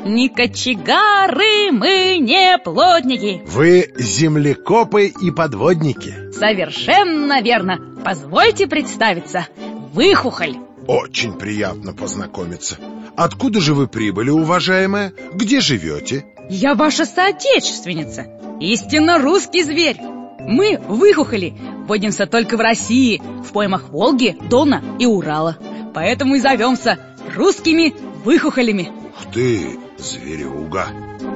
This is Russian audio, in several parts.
Не кочегары, мы не плотники. Вы землекопы и подводники. Совершенно верно. Позвольте представиться. Выхухоль. Очень приятно познакомиться. Откуда же вы прибыли, уважаемая? Где живете? Я ваша соотечественница. Истинно русский зверь. Мы, выхухоли, водимся только в России, в поймах Волги, Дона и Урала. Поэтому и зовемся русскими выхухолями. Ух ты, зверюга!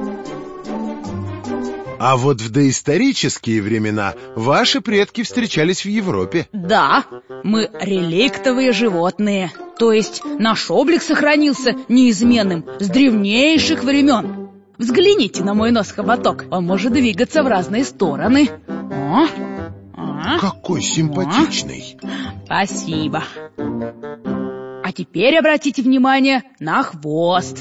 А вот в доисторические времена ваши предки встречались в Европе. Да, мы реликтовые животные. То есть наш облик сохранился неизменным с древнейших времен. Взгляните на мой нос-хоботок. Он может двигаться в разные стороны. Какой симпатичный. Спасибо. А теперь обратите внимание на хвост.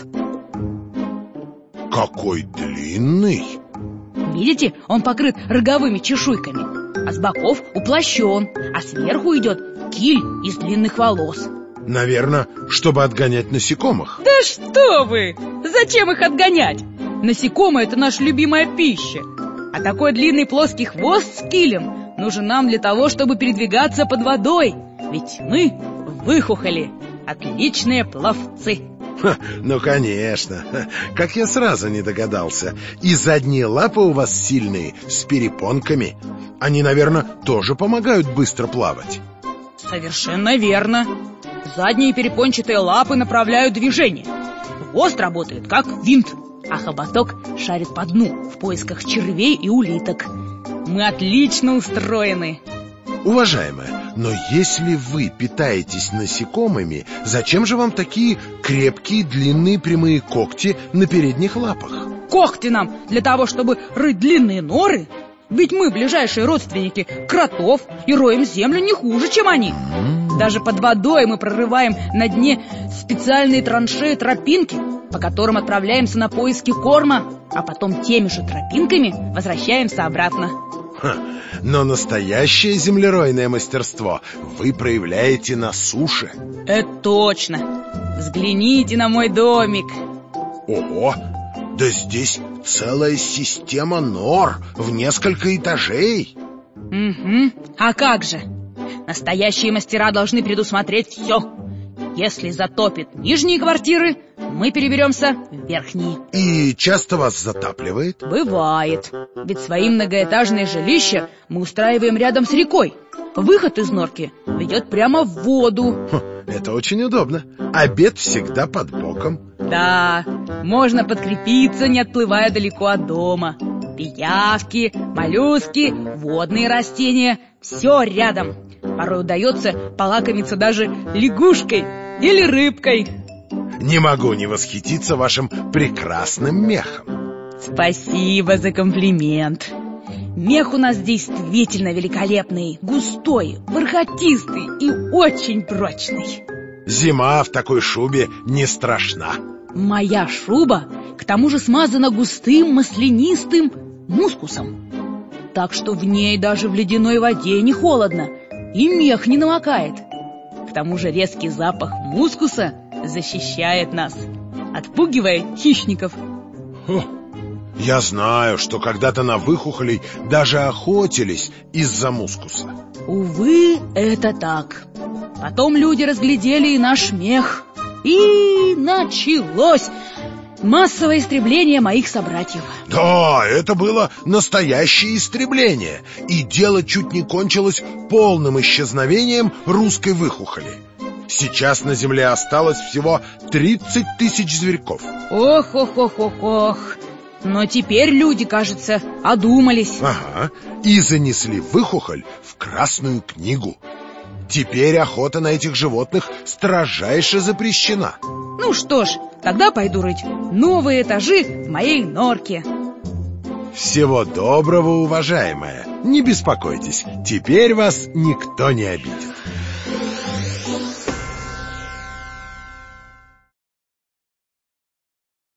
Какой длинный. Видите, он покрыт роговыми чешуйками, а с боков уплощен, а сверху идет киль из длинных волос. Наверное, чтобы отгонять насекомых. Да что вы! Зачем их отгонять? Насекомые — это наша любимая пища. А такой длинный плоский хвост с килем нужен нам для того, чтобы передвигаться под водой. Ведь мы, выхухоли, отличные пловцы. Ну, конечно. Как я сразу не догадался. И задние лапы у вас сильные, с перепонками. Они, наверное, тоже помогают быстро плавать. Совершенно верно. Задние перепончатые лапы направляют движение. Хвост работает как винт, а хоботок шарит по дну в поисках червей и улиток. Мы отлично устроены. Уважаемая, но если вы питаетесь насекомыми, зачем же вам такие крепкие, длинные, прямые когти на передних лапах? Когти нам для того, чтобы рыть длинные норы. Ведь мы ближайшие родственники кротов и роем землю не хуже, чем они. Даже под водой мы прорываем на дне специальные траншеи, тропинки, по которым отправляемся на поиски корма, а потом теми же тропинками возвращаемся обратно. Но настоящее землеройное мастерство вы проявляете на суше. Это точно. Взгляните на мой домик. Ого! Да здесь целая система нор в несколько этажей. Угу. А как же? Настоящие мастера должны предусмотреть все. Если затопит нижние квартиры, мы переберемся в верхние. И часто вас затапливает? Бывает. Ведь свои многоэтажные жилища мы устраиваем рядом с рекой. Выход из норки ведет прямо в воду. Это очень удобно. Обед всегда под боком. Да, можно подкрепиться, не отплывая далеко от дома. Пиявки, моллюски, водные растения — все рядом. Порой удается полакомиться даже лягушкой или рыбкой. Не могу не восхититься вашим прекрасным мехом. Спасибо за комплимент. Мех у нас действительно великолепный, густой, бархатистый и очень прочный. Зима в такой шубе не страшна. Моя шуба, к тому же, смазана густым маслянистым мускусом. Так что в ней даже в ледяной воде не холодно, и мех не намокает. К тому же резкий запах мускуса защищает нас, отпугивая хищников. Я знаю, что когда-то на выхухолей даже охотились из-за мускуса. Увы, это так. Потом люди разглядели и наш мех, и началось массовое истребление моих собратьев. Да, это было настоящее истребление. И дело чуть не кончилось полным исчезновением русской выхухоли. Сейчас на земле осталось всего 30 тысяч зверьков. Ох. Но теперь люди, кажется, одумались. Ага, и занесли выхухоль в Красную книгу. Теперь охота на этих животных строжайше запрещена. Ну что ж, тогда пойду рыть новые этажи в моей норке. Всего доброго, уважаемая. Не беспокойтесь, теперь вас никто не обидит.